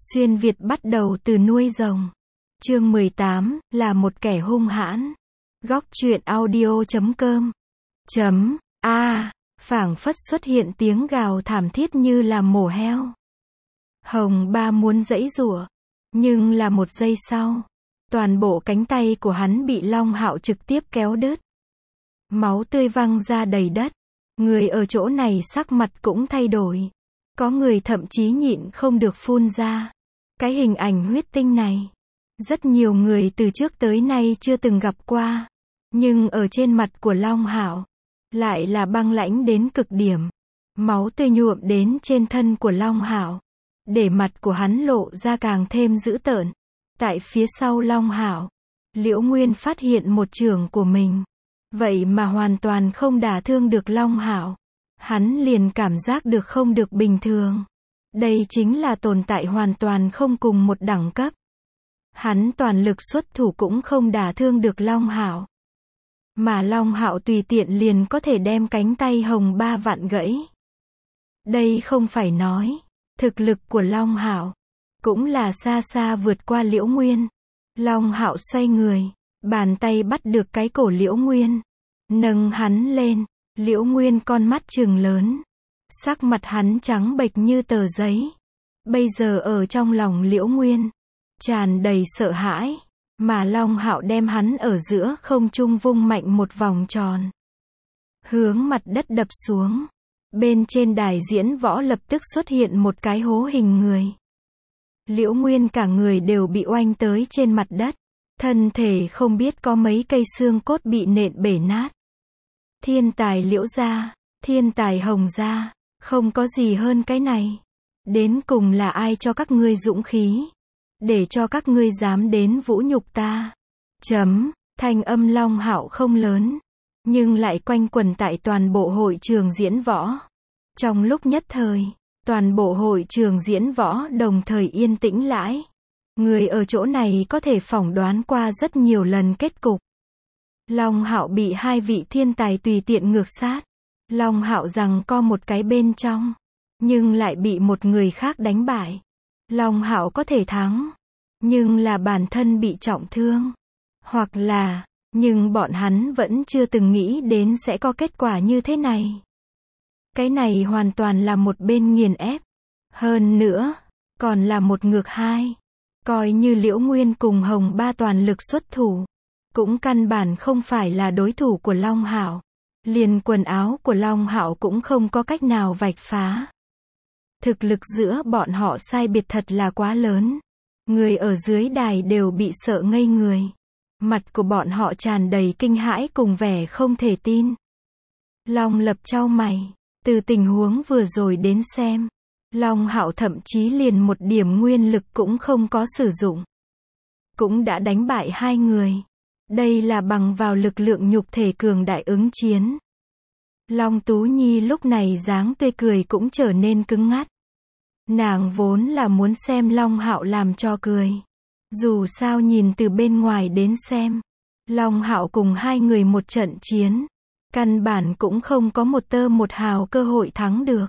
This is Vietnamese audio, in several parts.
Xuyên Việt bắt đầu từ nuôi rồng. Chương 18, là một kẻ hung hãn. Góc truyện audio.com phảng phất xuất hiện tiếng gào thảm thiết như là mổ heo. Hồng Ba muốn giãy giụa, nhưng là một giây sau, toàn bộ cánh tay của hắn bị Long Hạo trực tiếp kéo đứt. Máu tươi văng ra đầy đất. Người ở chỗ này sắc mặt cũng thay đổi. Có người thậm chí nhịn không được phun ra. Cái hình ảnh huyết tinh này, rất nhiều người từ trước tới nay chưa từng gặp qua. Nhưng ở trên mặt của Long Hạo, lại là băng lãnh đến cực điểm. Máu tươi nhuộm đến trên thân của Long Hạo, để mặt của hắn lộ ra càng thêm dữ tợn. Tại phía sau Long Hạo, Liễu Nguyên phát hiện một chưởng của mình, vậy mà hoàn toàn không đả thương được Long Hạo. Hắn liền cảm giác được không được bình thường. Đây chính là tồn tại hoàn toàn không cùng một đẳng cấp. Hắn toàn lực xuất thủ cũng không đả thương được Long Hạo. Mà Long Hạo tùy tiện liền có thể đem cánh tay Hồng Ba vặn gãy. Đây không phải nói, thực lực của Long Hạo cũng là xa xa vượt qua Liễu Nguyên. Long Hạo xoay người, bàn tay bắt được cái cổ Liễu Nguyên, nâng hắn lên. Liễu Nguyên con mắt trừng lớn, sắc mặt hắn trắng bệch như tờ giấy. Bây giờ ở trong lòng Liễu Nguyên tràn đầy sợ hãi, mà Long Hạo đem hắn ở giữa không trung vung mạnh một vòng tròn, hướng mặt đất đập xuống. Bên trên đài diễn võ lập tức xuất hiện một cái hố hình người. Liễu Nguyên cả người đều bị oanh tới trên mặt đất, thân thể không biết có mấy cây xương cốt bị nện bể nát. Thiên tài Liễu gia, thiên tài Hồng gia, không có gì hơn cái này. Đến cùng là ai cho các ngươi dũng khí, để cho các ngươi dám đến vũ nhục ta? Thanh âm Long Hạo không lớn, nhưng lại quanh quẩn tại toàn bộ hội trường diễn võ. Trong lúc nhất thời, toàn bộ hội trường diễn võ đồng thời yên tĩnh lại. Người ở chỗ này có thể phỏng đoán qua rất nhiều lần kết cục. Long Hạo bị hai vị thiên tài tùy tiện ngược sát. Long Hạo giằng co một cái bên trong, nhưng lại bị một người khác đánh bại. Long Hạo có thể thắng, nhưng là bản thân bị trọng thương. Hoặc là, nhưng bọn hắn vẫn chưa từng nghĩ đến sẽ có kết quả như thế này. Cái này hoàn toàn là một bên nghiền ép. Hơn nữa, còn là một ngược hai. Coi như Liễu Nguyên cùng Hồng Ba toàn lực xuất thủ, cũng căn bản không phải là đối thủ của Long Hạo. Liền quần áo của Long Hạo cũng không có cách nào vạch phá. Thực lực giữa bọn họ sai biệt thật là quá lớn. Người ở dưới đài đều bị sợ ngây người. Mặt của bọn họ tràn đầy kinh hãi cùng vẻ không thể tin. Long Lập chau mày, từ tình huống vừa rồi đến xem, Long Hạo thậm chí liền một điểm nguyên lực cũng không có sử dụng, cũng đã đánh bại hai người. Đây là bằng vào lực lượng nhục thể cường đại ứng chiến. Long Tú Nhi lúc này dáng tươi cười cũng trở nên cứng ngắt. Nàng vốn là muốn xem Long Hạo làm cho cười. Dù sao nhìn từ bên ngoài đến xem, Long Hạo cùng hai người một trận chiến, căn bản cũng không có một tơ một hào cơ hội thắng được.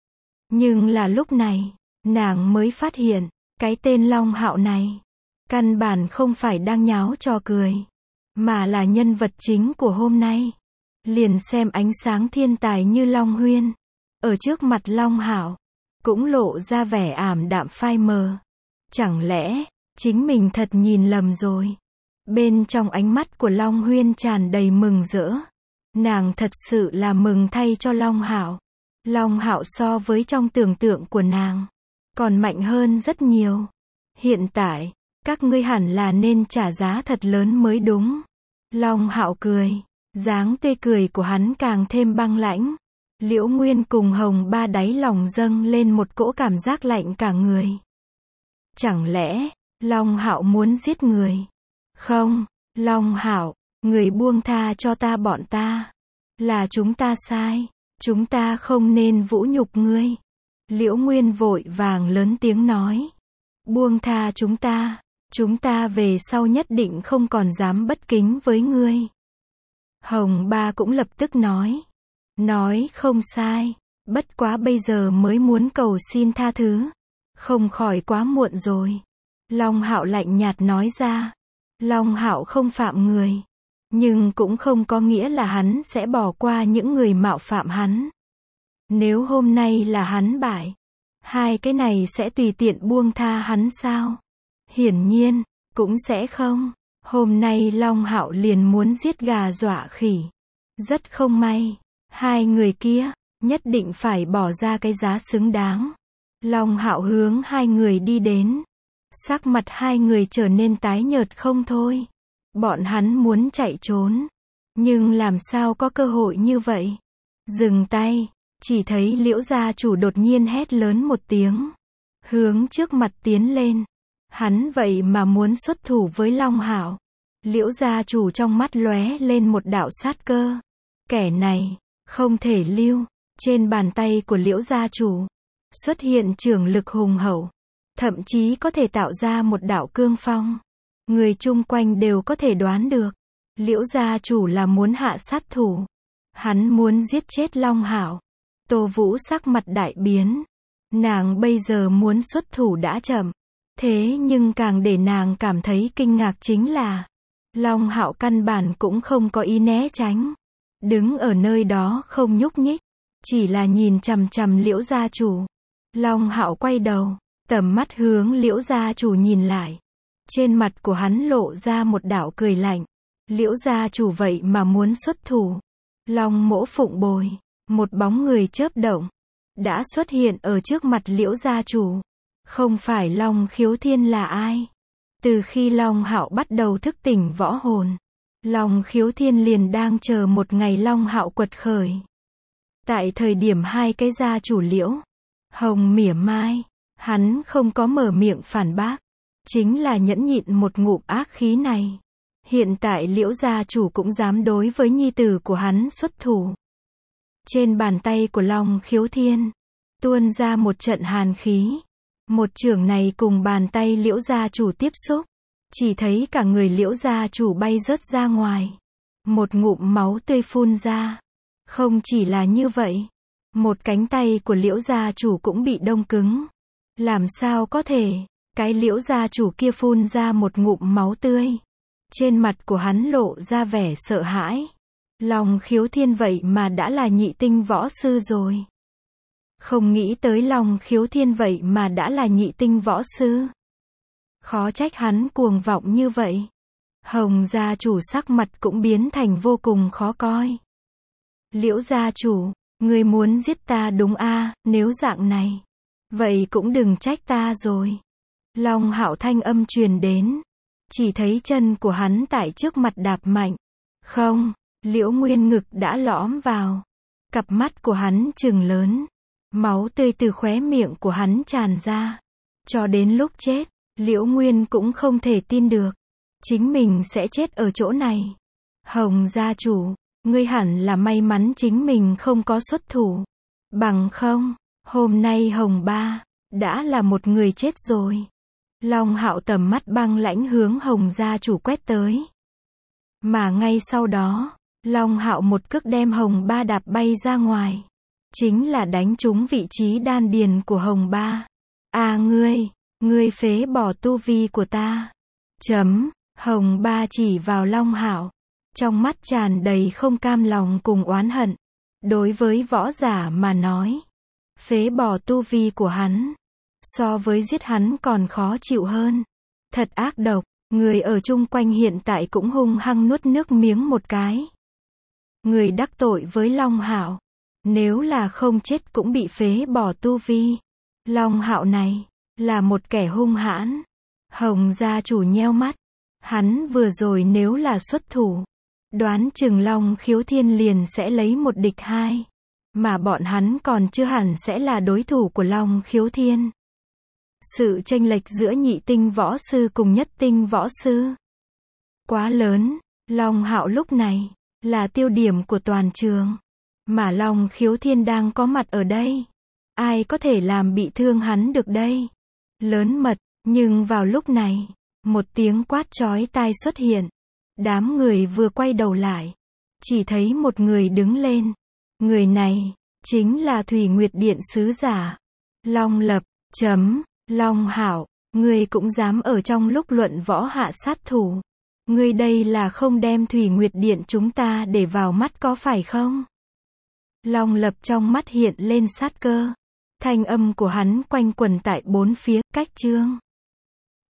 Nhưng là lúc này, nàng mới phát hiện, cái tên Long Hạo này, căn bản không phải đang nháo trò cười, mà là nhân vật chính của hôm nay. Liền xem ánh sáng thiên tài như Long Huyên, ở trước mặt Long Hạo, cũng lộ ra vẻ ảm đạm phai mờ. Chẳng lẽ, chính mình thật nhìn lầm rồi? Bên trong ánh mắt của Long Huyên tràn đầy mừng rỡ. Nàng thật sự là mừng thay cho Long Hạo. Long Hạo so với trong tưởng tượng của nàng, còn mạnh hơn rất nhiều. Hiện tại, các ngươi hẳn là nên trả giá thật lớn mới đúng. Long Hạo cười, dáng tươi cười của hắn càng thêm băng lãnh. Liễu Nguyên cùng Hồng Ba đáy lòng dâng lên một cỗ cảm giác lạnh cả người. Chẳng lẽ, Long Hạo muốn giết người? Không, Long Hạo, người buông tha cho ta bọn ta. Là chúng ta sai, chúng ta không nên vũ nhục ngươi. Liễu Nguyên vội vàng lớn tiếng nói. Buông tha chúng ta về sau nhất định không còn dám bất kính với ngươi. Hồng Ba cũng lập tức nói không sai, bất quá bây giờ mới muốn cầu xin tha thứ. Không khỏi quá muộn rồi. Long Hạo lạnh nhạt nói ra. Long Hạo không phạm người. Nhưng cũng không có nghĩa là hắn sẽ bỏ qua những người mạo phạm hắn. Nếu hôm nay là hắn bại, hai cái này sẽ tùy tiện buông tha hắn sao? Hiển nhiên, cũng sẽ không. Hôm nay Long Hạo liền muốn giết gà dọa khỉ. Rất không may, hai người kia nhất định phải bỏ ra cái giá xứng đáng. Long Hạo hướng hai người đi đến. Sắc mặt hai người trở nên tái nhợt không thôi. Bọn hắn muốn chạy trốn, nhưng làm sao có cơ hội như vậy? Dừng tay, chỉ thấy Liễu gia chủ đột nhiên hét lớn một tiếng, hướng trước mặt tiến lên. Hắn vậy mà muốn xuất thủ với Long Hạo. Liễu gia chủ trong mắt lóe lên một đạo sát cơ. Kẻ này không thể lưu. Trên bàn tay của Liễu gia chủ xuất hiện chưởng lực hùng hậu, thậm chí có thể tạo ra một đạo cương phong. Người chung quanh đều có thể đoán được, Liễu gia chủ là muốn hạ sát thủ. Hắn muốn giết chết Long Hạo. Tô Vũ sắc mặt đại biến. Nàng bây giờ muốn xuất thủ đã chậm. Thế nhưng càng để nàng cảm thấy kinh ngạc chính là Long Hạo căn bản cũng không có ý né tránh. Đứng ở nơi đó không nhúc nhích, chỉ là nhìn chằm chằm Liễu gia chủ. Long Hạo quay đầu, tầm mắt hướng Liễu gia chủ nhìn lại. Trên mặt của hắn lộ ra một đạo cười lạnh. Liễu gia chủ vậy mà muốn xuất thủ. Long Mỗ phụng bồi. Một bóng người chớp động, đã xuất hiện ở trước mặt Liễu gia chủ. Không phải Long Khiếu Thiên là ai? Từ khi Long Hạo bắt đầu thức tỉnh võ hồn, Long Khiếu Thiên liền đang chờ một ngày Long Hạo quật khởi. Tại thời điểm hai cái gia chủ Liễu Hồng mỉa mai, hắn không có mở miệng phản bác, chính là nhẫn nhịn một ngụm ác khí này. Hiện tại Liễu gia chủ cũng dám đối với nhi tử của hắn xuất thủ. Trên bàn tay của Long Khiếu Thiên tuôn ra một trận hàn khí. Một chưởng này cùng bàn tay Liễu gia chủ tiếp xúc, chỉ thấy cả người Liễu gia chủ bay rớt ra ngoài. Một ngụm máu tươi phun ra. Không chỉ là như vậy, một cánh tay của Liễu gia chủ cũng bị đông cứng. Làm sao có thể? Cái Liễu gia chủ kia phun ra một ngụm máu tươi. Trên mặt của hắn lộ ra vẻ sợ hãi. Long Khiếu Thiên vậy mà đã là nhị tinh võ sư rồi. Không nghĩ tới Long Khiếu Thiên vậy mà đã là nhị tinh võ sư. Khó trách hắn cuồng vọng như vậy. Hồng gia chủ sắc mặt cũng biến thành vô cùng khó coi. Liễu gia chủ, ngươi muốn giết ta đúng a? Nếu dạng này, vậy cũng đừng trách ta rồi. Long Hạo thanh âm truyền đến. Chỉ thấy chân của hắn tại trước mặt đạp mạnh. Không, Liễu Nguyên ngực đã lõm vào. Cặp mắt của hắn trừng lớn. Máu tươi từ khóe miệng của hắn tràn ra. Cho đến lúc chết, Liễu Nguyên cũng không thể tin được. Chính mình sẽ chết ở chỗ này. Hồng gia chủ, ngươi hẳn là may mắn chính mình không có xuất thủ. Bằng không, hôm nay Hồng ba đã là một người chết rồi. Long Hạo tầm mắt băng lãnh hướng Hồng gia chủ quét tới. Mà ngay sau đó, Long Hạo một cước đem Hồng ba đạp bay ra ngoài. Chính là đánh trúng vị trí đan điền của Hồng ba. À ngươi phế bỏ tu vi của ta. Hồng ba chỉ vào Long Hạo. Trong mắt tràn đầy không cam lòng cùng oán hận. Đối với võ giả mà nói, phế bỏ tu vi của hắn, so với giết hắn còn khó chịu hơn. Thật ác độc, người ở chung quanh hiện tại cũng hung hăng nuốt nước miếng một cái. Người đắc tội với Long Hạo, nếu là không chết cũng bị phế bỏ tu vi. Long Hạo này, là một kẻ hung hãn. Hồng gia chủ nheo mắt. Hắn vừa rồi nếu là xuất thủ, đoán chừng Long Khiếu Thiên liền sẽ lấy một địch hai. Mà bọn hắn còn chưa hẳn sẽ là đối thủ của Long Khiếu Thiên. Sự chênh lệch giữa nhị tinh võ sư cùng nhất tinh võ sư quá lớn. Long Hạo lúc này là tiêu điểm của toàn trường. Mà Long Khiếu Thiên đang có mặt ở đây. Ai có thể làm bị thương hắn được đây? Lớn mật, nhưng vào lúc này, một tiếng quát chói tai xuất hiện. Đám người vừa quay đầu lại, chỉ thấy một người đứng lên. Người này, chính là Thủy Nguyệt Điện sứ giả. Long Lập, Long Hạo, ngươi cũng dám ở trong lúc luận võ hạ sát thủ. Ngươi đây là không đem Thủy Nguyệt Điện chúng ta để vào mắt có phải không? Long Lập trong mắt hiện lên sát cơ. Thanh âm của hắn quanh quẩn tại bốn phía, cách Trương